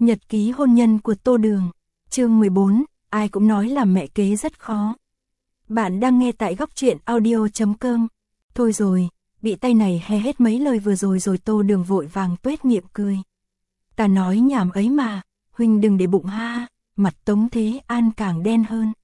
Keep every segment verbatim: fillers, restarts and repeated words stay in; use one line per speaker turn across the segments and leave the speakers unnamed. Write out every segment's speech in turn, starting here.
Nhật ký hôn nhân của Tô Đường. Chương mười bốn, ai cũng nói là mẹ kế rất khó. Bạn đang nghe tại góc truyện audio chấm com. Thôi rồi, bị tay này he hết mấy lời vừa rồi rồi Tô Đường vội vàng tuét miệng cười. Ta nói nhảm ấy mà, huynh đừng để bụng ha. Mặt Tống Thế An càng đen hơn.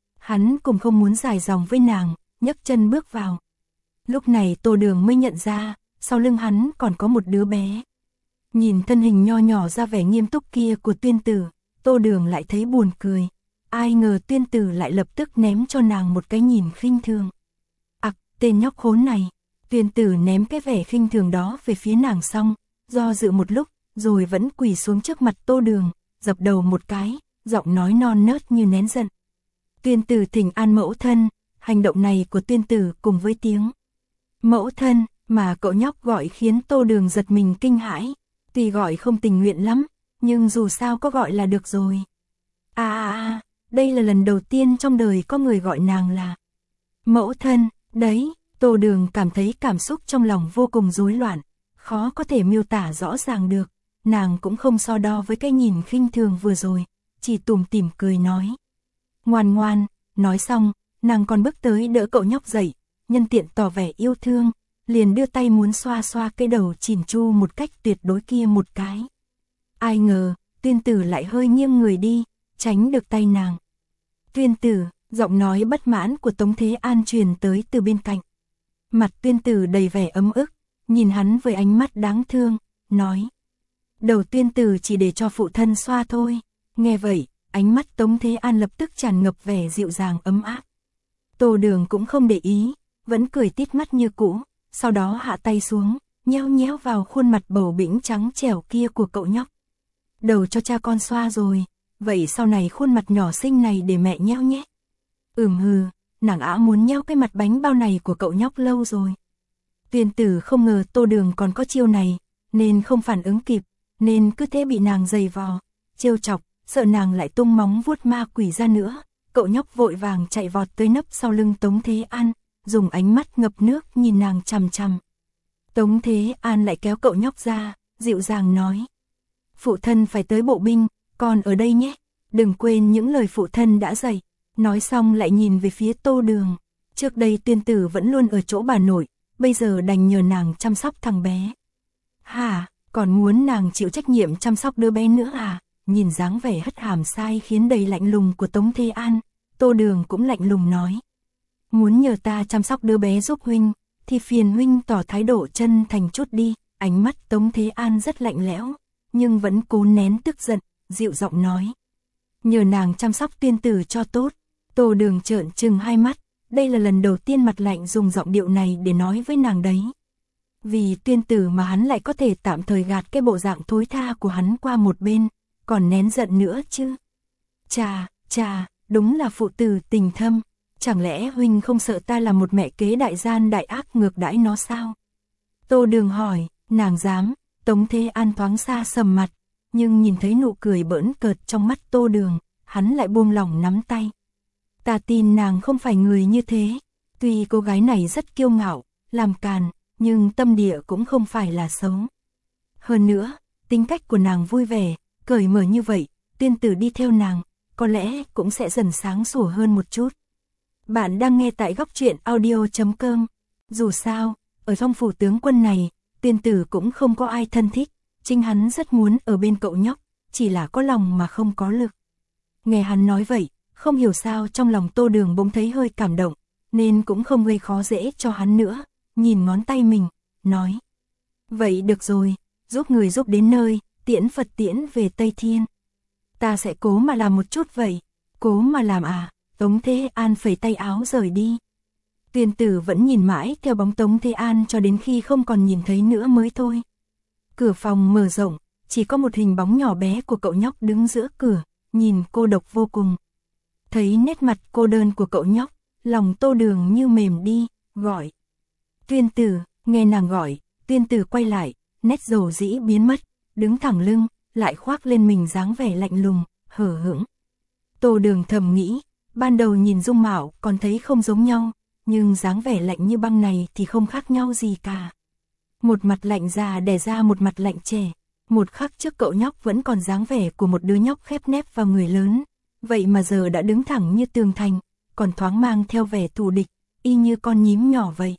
Hắn cũng không muốn dài dòng với nàng, nhấc chân bước vào. Lúc này Tô Đường mới nhận ra, sau lưng hắn còn có một đứa bé. Nhìn thân hình nho nhỏ ra vẻ nghiêm túc kia của Tuyên Tử, Tô Đường lại thấy buồn cười. Ai ngờ Tuyên Tử lại lập tức ném cho nàng một cái nhìn khinh thường. Ặc, tên nhóc khốn này. Tuyên Tử ném cái vẻ khinh thường đó về phía nàng xong, do dự một lúc, rồi vẫn quỳ xuống trước mặt Tô Đường, dập đầu một cái, giọng nói non nớt như nén giận. Tuyên Tử thỉnh an mẫu thân. Hành động này của Tuyên Tử cùng với tiếng mẫu thân mà cậu nhóc gọi khiến Tô Đường giật mình kinh hãi. Tuy gọi không tình nguyện lắm, nhưng dù sao có gọi là được rồi. À à à, đây là lần đầu tiên trong đời có người gọi nàng là mẫu thân, đấy. Tô Đường cảm thấy cảm xúc trong lòng vô cùng rối loạn, khó có thể miêu tả rõ ràng được. Nàng cũng không so đo với cái nhìn khinh thường vừa rồi, chỉ tủm tỉm cười nói. Ngoan ngoan, nói xong, nàng còn bước tới đỡ cậu nhóc dậy, nhân tiện tỏ vẻ yêu thương, liền đưa tay muốn xoa xoa cái đầu chỉn chu một cách tuyệt đối kia một cái. Ai ngờ, Tuyên Tử lại hơi nghiêng người đi, tránh được tay nàng. Tuyên Tử, giọng nói bất mãn của Tống Thế An truyền tới từ bên cạnh. Mặt Tuyên Tử đầy vẻ ấm ức, nhìn hắn với ánh mắt đáng thương, nói. Đầu Tuyên Tử chỉ để cho phụ thân xoa thôi. Nghe vậy, ánh mắt Tống Thế An lập tức tràn ngập vẻ dịu dàng ấm áp. Tô Đường cũng không để ý, vẫn cười tít mắt như cũ, sau đó hạ tay xuống, nhéo nhéo vào khuôn mặt bầu bĩnh trắng trẻo kia của cậu nhóc. Đầu cho cha con xoa rồi, vậy sau này khuôn mặt nhỏ xinh này để mẹ nhéo nhé. Ừm hừ, nàng ả muốn nhéo cái mặt bánh bao này của cậu nhóc lâu rồi. Tuyên Tử không ngờ Tô Đường còn có chiêu này, nên không phản ứng kịp, nên cứ thế bị nàng giày vò, trêu chọc, sợ nàng lại tung móng vuốt ma quỷ ra nữa. Cậu nhóc vội vàng chạy vọt tới nấp sau lưng Tống Thế An, dùng ánh mắt ngập nước nhìn nàng chằm chằm. Tống Thế An lại kéo cậu nhóc ra, dịu dàng nói. Phụ thân phải tới bộ binh, con ở đây nhé, đừng quên những lời phụ thân đã dạy. Nói xong lại nhìn về phía Tô Đường. Trước đây Tuyên Tử vẫn luôn ở chỗ bà nội, bây giờ đành nhờ nàng chăm sóc thằng bé. Hả, còn muốn nàng chịu trách nhiệm chăm sóc đứa bé nữa à? Nhìn dáng vẻ hất hàm sai khiến đầy lạnh lùng của Tống Thế An, Tô Đường cũng lạnh lùng nói. Muốn nhờ ta chăm sóc đứa bé giúp huynh, thì phiền huynh tỏ thái độ chân thành chút đi. Ánh mắt Tống Thế An rất lạnh lẽo, nhưng vẫn cố nén tức giận, dịu giọng nói. Nhờ nàng chăm sóc Tuyên Tử cho tốt. Tô Đường trợn trừng hai mắt, đây là lần đầu tiên mặt lạnh dùng giọng điệu này để nói với nàng đấy. Vì Tuyên Tử mà hắn lại có thể tạm thời gạt cái bộ dạng thối tha của hắn qua một bên, còn nén giận nữa chứ. Chà, chà, đúng là phụ tử tình thâm, chẳng lẽ huynh không sợ ta là một mẹ kế đại gian đại ác ngược đãi nó sao? Tô Đường hỏi, nàng dám. Tống Thế An thoáng xa sầm mặt, nhưng nhìn thấy nụ cười bỡn cợt trong mắt Tô Đường, hắn lại buông lỏng nắm tay. Ta tin nàng không phải người như thế, tuy cô gái này rất kiêu ngạo, làm càn, nhưng tâm địa cũng không phải là xấu. Hơn nữa, tính cách của nàng vui vẻ, cởi mở như vậy, Tuyên Tử đi theo nàng, có lẽ cũng sẽ dần sáng sủa hơn một chút. Bạn đang nghe tại góc truyện audio chấm com. Dù sao, ở trong phủ tướng quân này, Tuyên Tử cũng không có ai thân thích, chính hắn rất muốn ở bên cậu nhóc, chỉ là có lòng mà không có lực. Nghe hắn nói vậy, không hiểu sao trong lòng Tô Đường bỗng thấy hơi cảm động, nên cũng không gây khó dễ cho hắn nữa, nhìn ngón tay mình, nói. Vậy được rồi, giúp người giúp đến nơi, tiễn Phật tiễn về Tây Thiên. Ta sẽ cố mà làm một chút vậy. Cố mà làm à? Tống Thế An phẩy tay áo rời đi. Tuyên Tử vẫn nhìn mãi theo bóng Tống Thế An cho đến khi không còn nhìn thấy nữa mới thôi. Cửa phòng mở rộng, chỉ có một hình bóng nhỏ bé của cậu nhóc đứng giữa cửa, nhìn cô độc vô cùng. Thấy nét mặt cô đơn của cậu nhóc, lòng Tô Đường như mềm đi, gọi. Tuyên Tử, nghe nàng gọi, Tuyên Tử quay lại, nét dầu dĩ biến mất, đứng thẳng lưng, lại khoác lên mình dáng vẻ lạnh lùng, hờ hững. Tô Đường thầm nghĩ, ban đầu nhìn dung mạo còn thấy không giống nhau, nhưng dáng vẻ lạnh như băng này thì không khác nhau gì cả. Một mặt lạnh già đè ra một mặt lạnh trẻ. Một khắc trước cậu nhóc vẫn còn dáng vẻ của một đứa nhóc khép nép vào người lớn, vậy mà giờ đã đứng thẳng như tường thành, còn thoáng mang theo vẻ thù địch, y như con nhím nhỏ vậy.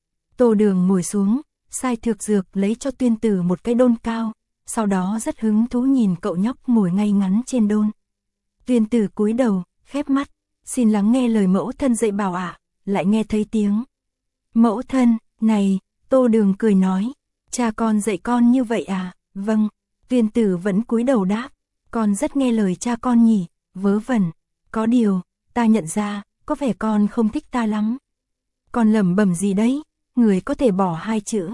Tô Đường ngồi xuống, sai thược dược lấy cho Tuyên Tử một cái đôn cao, sau đó rất hứng thú nhìn cậu nhóc ngồi ngay ngắn trên đôn. Tuyên Tử cúi đầu, khép mắt, xin lắng nghe lời mẫu thân dạy bảo ạ, lại nghe thấy tiếng. Mẫu thân, này, Tô Đường cười nói, cha con dạy con như vậy à, vâng, Tuyên Tử vẫn cúi đầu đáp, con rất nghe lời cha con nhỉ, vớ vẩn, có điều, ta nhận ra, có vẻ con không thích ta lắm. Con lẩm bẩm gì đấy, người có thể bỏ hai chữ.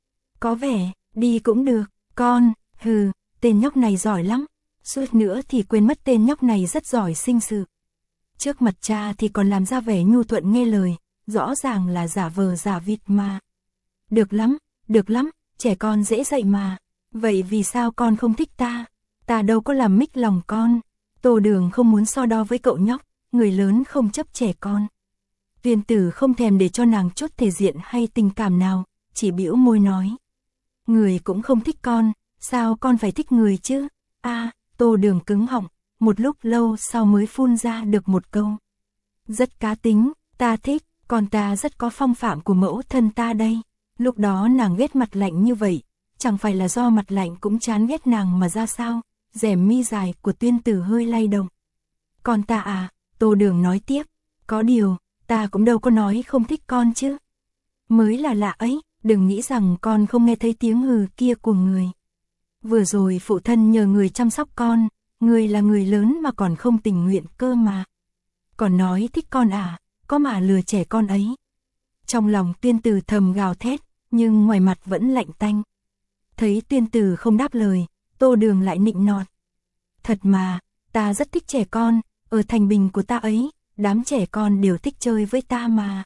Có vẻ, đi cũng được, con, hừ, tên nhóc này giỏi lắm, suốt nữa thì quên mất tên nhóc này rất giỏi sinh sự. Trước mặt cha thì còn làm ra vẻ nhu thuận nghe lời, rõ ràng là giả vờ giả vịt mà. Được lắm, được lắm, trẻ con dễ dạy mà, vậy vì sao con không thích ta? Ta đâu có làm mích lòng con. Tô Đường không muốn so đo với cậu nhóc, người lớn không chấp trẻ con. Tuyên Tử không thèm để cho nàng chút thể diện hay tình cảm nào, chỉ bĩu môi nói. Người cũng không thích con, sao con phải thích người chứ? A, à, Tô Đường cứng họng, một lúc lâu sau mới phun ra được một câu. Rất cá tính, ta thích, còn ta rất có phong phạm của mẫu thân ta đây. Lúc đó nàng ghét mặt lạnh như vậy, chẳng phải là do mặt lạnh cũng chán ghét nàng mà ra sao? Rèm mi dài của Tuyên Tử hơi lay động. Còn ta à, Tô Đường nói tiếp, có điều, ta cũng đâu có nói không thích con chứ. Mới là lạ ấy, đừng nghĩ rằng con không nghe thấy tiếng hừ kia của người. Vừa rồi phụ thân nhờ người chăm sóc con, người là người lớn mà còn không tình nguyện cơ mà. Còn nói thích con à, có mà lừa trẻ con ấy. Trong lòng Tuyên Tử thầm gào thét, nhưng ngoài mặt vẫn lạnh tanh. Thấy Tuyên Tử không đáp lời, Tô Đường lại nịnh nọt. Thật mà, ta rất thích trẻ con, ở thành bình của ta ấy, đám trẻ con đều thích chơi với ta mà.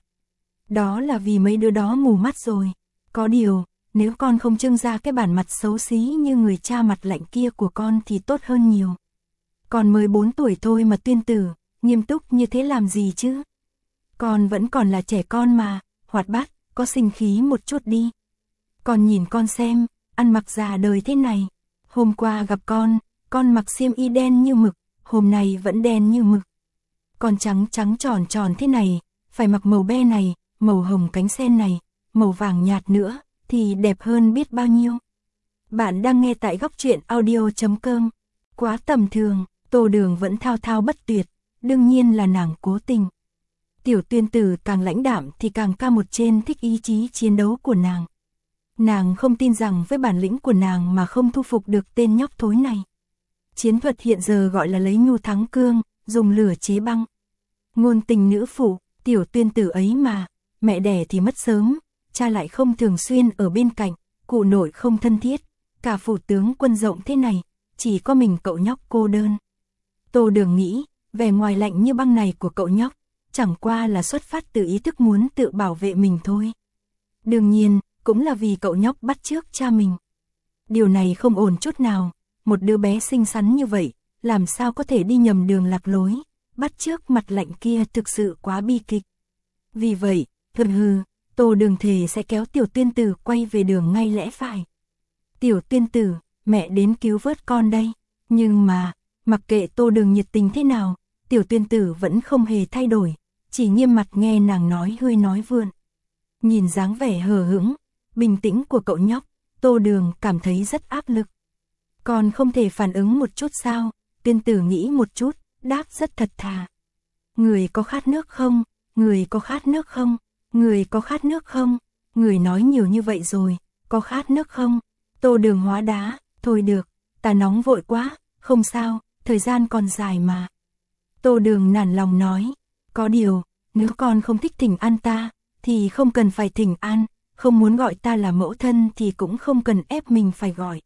Đó là vì mấy đứa đó mù mắt rồi. Có điều, nếu con không trưng ra cái bản mặt xấu xí như người cha mặt lạnh kia của con thì tốt hơn nhiều. Con mới bốn tuổi thôi mà Tuyên Tử, nghiêm túc như thế làm gì chứ? Con vẫn còn là trẻ con mà, hoạt bát, có sinh khí một chút đi. Con nhìn con xem, ăn mặc già đời thế này. Hôm qua gặp con, con mặc xiêm y đen như mực, hôm nay vẫn đen như mực. Con trắng trắng tròn tròn thế này, phải mặc màu be này, màu hồng cánh sen này, màu vàng nhạt nữa, thì đẹp hơn biết bao nhiêu. Bạn đang nghe tại góc truyện audio chấm com. Quá tầm thường, Tô Đường vẫn thao thao bất tuyệt, đương nhiên là nàng cố tình. Tiểu Tuyên Tử càng lãnh đạm thì càng ca một trên thích ý chí chiến đấu của nàng. Nàng không tin rằng với bản lĩnh của nàng mà không thu phục được tên nhóc thối này. Chiến thuật hiện giờ gọi là lấy nhu thắng cương, dùng lửa chế băng. Ngôn tình nữ phụ, Tiểu Tuyên Tử ấy mà, mẹ đẻ thì mất sớm, cha lại không thường xuyên ở bên cạnh, cụ nội không thân thiết, cả phủ tướng quân rộng thế này, chỉ có mình cậu nhóc cô đơn. Tô Đường nghĩ, vẻ ngoài lạnh như băng này của cậu nhóc, chẳng qua là xuất phát từ ý thức muốn tự bảo vệ mình thôi. Đương nhiên, cũng là vì cậu nhóc bắt chước cha mình. Điều này không ổn chút nào, một đứa bé xinh xắn như vậy, làm sao có thể đi nhầm đường lạc lối, bắt chước mặt lạnh kia thực sự quá bi kịch. Vì vậy, hừ hừ, Tô Đường thề sẽ kéo Tiểu Tuyên Tử quay về đường ngay lẽ phải. Tiểu Tuyên Tử, mẹ đến cứu vớt con đây. Nhưng mà, mặc kệ Tô Đường nhiệt tình thế nào, Tiểu Tuyên Tử vẫn không hề thay đổi, chỉ nghiêm mặt nghe nàng nói hơi nói vượn. Nhìn dáng vẻ hờ hững, bình tĩnh của cậu nhóc, Tô Đường cảm thấy rất áp lực. Còn không thể phản ứng một chút sao? Tuyên Tử nghĩ một chút, đáp rất thật thà. Người có khát nước không? Người có khát nước không? Người có khát nước không? Người nói nhiều như vậy rồi, có khát nước không? Tô Đường hóa đá, thôi được, ta nóng vội quá, không sao, thời gian còn dài mà. Tô Đường nản lòng nói, có điều, nếu con không thích thỉnh an ta, thì không cần phải thỉnh an, không muốn gọi ta là mẫu thân thì cũng không cần ép mình phải gọi.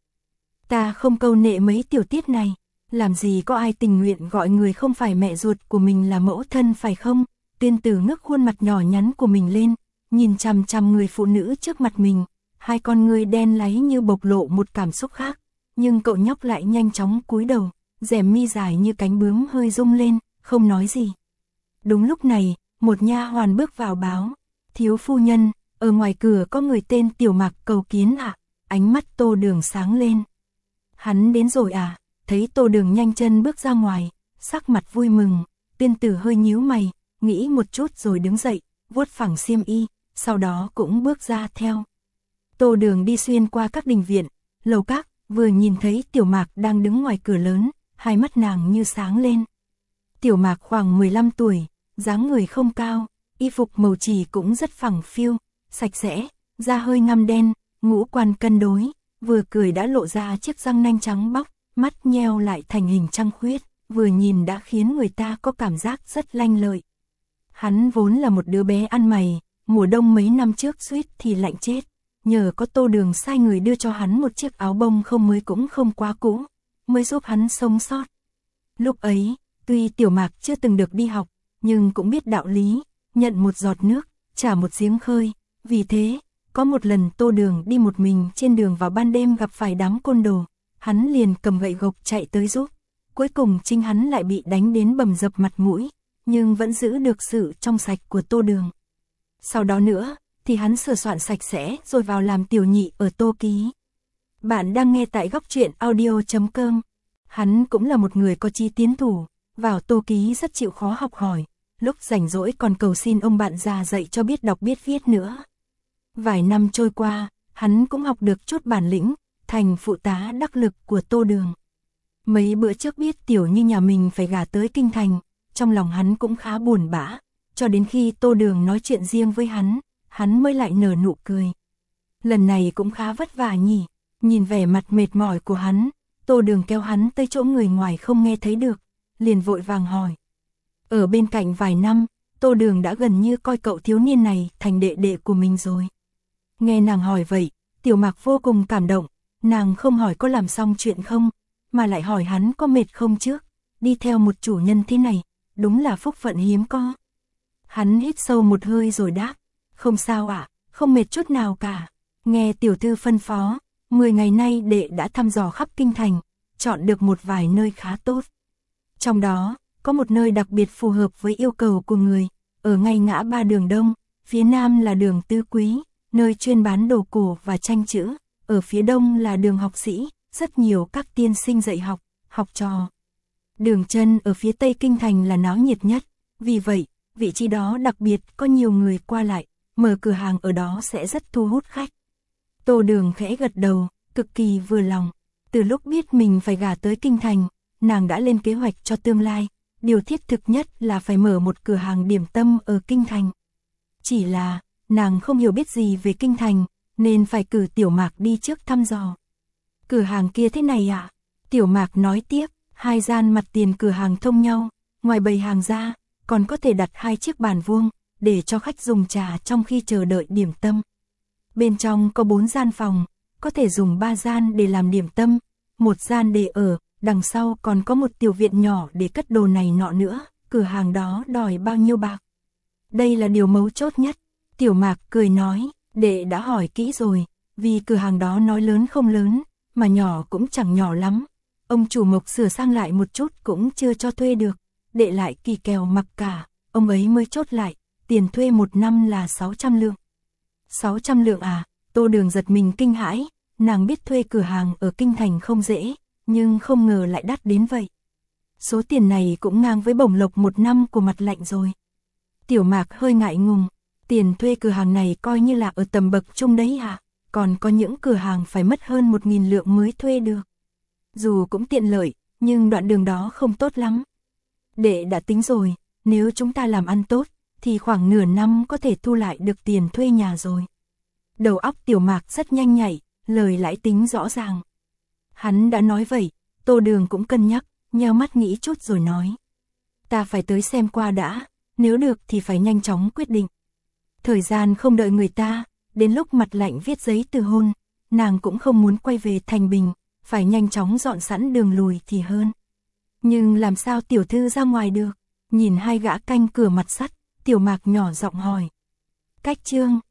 Ta không câu nệ mấy tiểu tiết này, làm gì có ai tình nguyện gọi người không phải mẹ ruột của mình là mẫu thân phải không? Tuyên Tử ngước khuôn mặt nhỏ nhắn của mình lên, nhìn chằm chằm người phụ nữ trước mặt mình, hai con ngươi đen láy như bộc lộ một cảm xúc khác, nhưng cậu nhóc lại nhanh chóng cúi đầu, rèm mi dài như cánh bướm hơi rung lên, không nói gì. Đúng lúc này, một nha hoàn bước vào báo, thiếu phu nhân, ở ngoài cửa có người tên Tiểu Mạc cầu kiến ạ. Ánh mắt Tô Đường sáng lên. Hắn đến rồi à? Thấy Tô Đường nhanh chân bước ra ngoài, sắc mặt vui mừng, Tuyên Tử hơi nhíu mày, nghĩ một chút rồi đứng dậy, vuốt phẳng xiêm y, sau đó cũng bước ra theo. Tô Đường đi xuyên qua các đình viện, lầu các, vừa nhìn thấy Tiểu Mạc đang đứng ngoài cửa lớn, hai mắt nàng như sáng lên. Tiểu Mạc khoảng mười lăm tuổi, dáng người không cao, y phục màu chì cũng rất phẳng phiu, sạch sẽ, da hơi ngăm đen, ngũ quan cân đối, vừa cười đã lộ ra chiếc răng nanh trắng bóc, mắt nheo lại thành hình trăng khuyết, vừa nhìn đã khiến người ta có cảm giác rất lanh lợi. Hắn vốn là một đứa bé ăn mày, mùa đông mấy năm trước suýt thì lạnh chết, nhờ có Tô Đường sai người đưa cho hắn một chiếc áo bông không mới cũng không quá cũ, mới giúp hắn sống sót. Lúc ấy, tuy Tiểu Mạc chưa từng được đi học, nhưng cũng biết đạo lý, nhận một giọt nước, trả một giếng khơi, vì thế, có một lần Tô Đường đi một mình trên đường vào ban đêm gặp phải đám côn đồ, hắn liền cầm gậy gộc chạy tới giúp, cuối cùng chính hắn lại bị đánh đến bầm dập mặt mũi, nhưng vẫn giữ được sự trong sạch của Tô Đường. Sau đó nữa, thì hắn sửa soạn sạch sẽ rồi vào làm tiểu nhị ở Tô Ký. Bạn đang nghe tại góc truyện audio chấm com. Hắn cũng là một người có chí tiến thủ, vào Tô Ký rất chịu khó học hỏi, lúc rảnh rỗi còn cầu xin ông bạn già dạy cho biết đọc biết viết nữa. Vài năm trôi qua, hắn cũng học được chút bản lĩnh, thành phụ tá đắc lực của Tô Đường. Mấy bữa trước biết Tiểu Như nhà mình phải gả tới kinh thành, trong lòng hắn cũng khá buồn bã, cho đến khi Tô Đường nói chuyện riêng với hắn, hắn mới lại nở nụ cười. Lần này cũng khá vất vả nhỉ, nhìn vẻ mặt mệt mỏi của hắn, Tô Đường kéo hắn tới chỗ người ngoài không nghe thấy được, liền vội vàng hỏi. Ở bên cạnh vài năm, Tô Đường đã gần như coi cậu thiếu niên này thành đệ đệ của mình rồi. Nghe nàng hỏi vậy, Tiểu Mạc vô cùng cảm động, nàng không hỏi có làm xong chuyện không, mà lại hỏi hắn có mệt không trước, đi theo một chủ nhân thế này, đúng là phúc phận hiếm có. Hắn hít sâu một hơi rồi đáp, không sao ạ, à, không mệt chút nào cả. Nghe tiểu thư phân phó, mười ngày nay đệ đã thăm dò khắp kinh thành, chọn được một vài nơi khá tốt. Trong đó, có một nơi đặc biệt phù hợp với yêu cầu của người, ở ngay ngã ba đường đông, phía nam là đường Tứ Quý, nơi chuyên bán đồ cổ và tranh chữ, ở phía đông là đường học sĩ, rất nhiều các tiên sinh dạy học, học trò. Đường chân ở phía tây kinh thành là náo nhiệt nhất, vì vậy, vị trí đó đặc biệt có nhiều người qua lại, mở cửa hàng ở đó sẽ rất thu hút khách. Tô Đường khẽ gật đầu, cực kỳ vừa lòng. Từ lúc biết mình phải gả tới kinh thành, nàng đã lên kế hoạch cho tương lai, điều thiết thực nhất là phải mở một cửa hàng điểm tâm ở kinh thành. Chỉ là, nàng không hiểu biết gì về kinh thành, nên phải cử Tiểu Mạc đi trước thăm dò. Cửa hàng kia thế này ạ? À? Tiểu Mạc nói tiếp, hai gian mặt tiền cửa hàng thông nhau, ngoài bày hàng ra, còn có thể đặt hai chiếc bàn vuông, để cho khách dùng trà trong khi chờ đợi điểm tâm. Bên trong có bốn gian phòng, có thể dùng ba gian để làm điểm tâm, một gian để ở, đằng sau còn có một tiểu viện nhỏ để cất đồ này nọ nữa, cửa hàng đó đòi bao nhiêu bạc? Đây là điều mấu chốt nhất. Tiểu Mạc cười nói, đệ đã hỏi kỹ rồi, vì cửa hàng đó nói lớn không lớn, mà nhỏ cũng chẳng nhỏ lắm. Ông chủ Mộc sửa sang lại một chút cũng chưa cho thuê được, đệ lại kỳ kèo mặc cả, ông ấy mới chốt lại, tiền thuê một năm là sáu trăm lượng. sáu trăm lượng à? Tô Đường giật mình kinh hãi, nàng biết thuê cửa hàng ở kinh thành không dễ, nhưng không ngờ lại đắt đến vậy. Số tiền này cũng ngang với bổng lộc một năm của Mặt Lạnh rồi. Tiểu Mạc hơi ngại ngùng, tiền thuê cửa hàng này coi như là ở tầm bậc trung đấy à? Còn có những cửa hàng phải mất hơn một nghìn lượng mới thuê được. Dù cũng tiện lợi, nhưng đoạn đường đó không tốt lắm. Đệ đã tính rồi, nếu chúng ta làm ăn tốt, thì khoảng nửa năm có thể thu lại được tiền thuê nhà rồi. Đầu óc Tiểu Mạc rất nhanh nhạy, lời lãi tính rõ ràng. Hắn đã nói vậy, Tô Đường cũng cân nhắc, nheo mắt nghĩ chút rồi nói. Ta phải tới xem qua đã, nếu được thì phải nhanh chóng quyết định. Thời gian không đợi người ta, đến lúc Mặt Lạnh viết giấy từ hôn, nàng cũng không muốn quay về Thành Bình, phải nhanh chóng dọn sẵn đường lùi thì hơn. Nhưng làm sao tiểu thư ra ngoài được? Nhìn hai gã canh cửa mặt sắt, Tiểu Mạc nhỏ giọng hỏi. Cách Trương,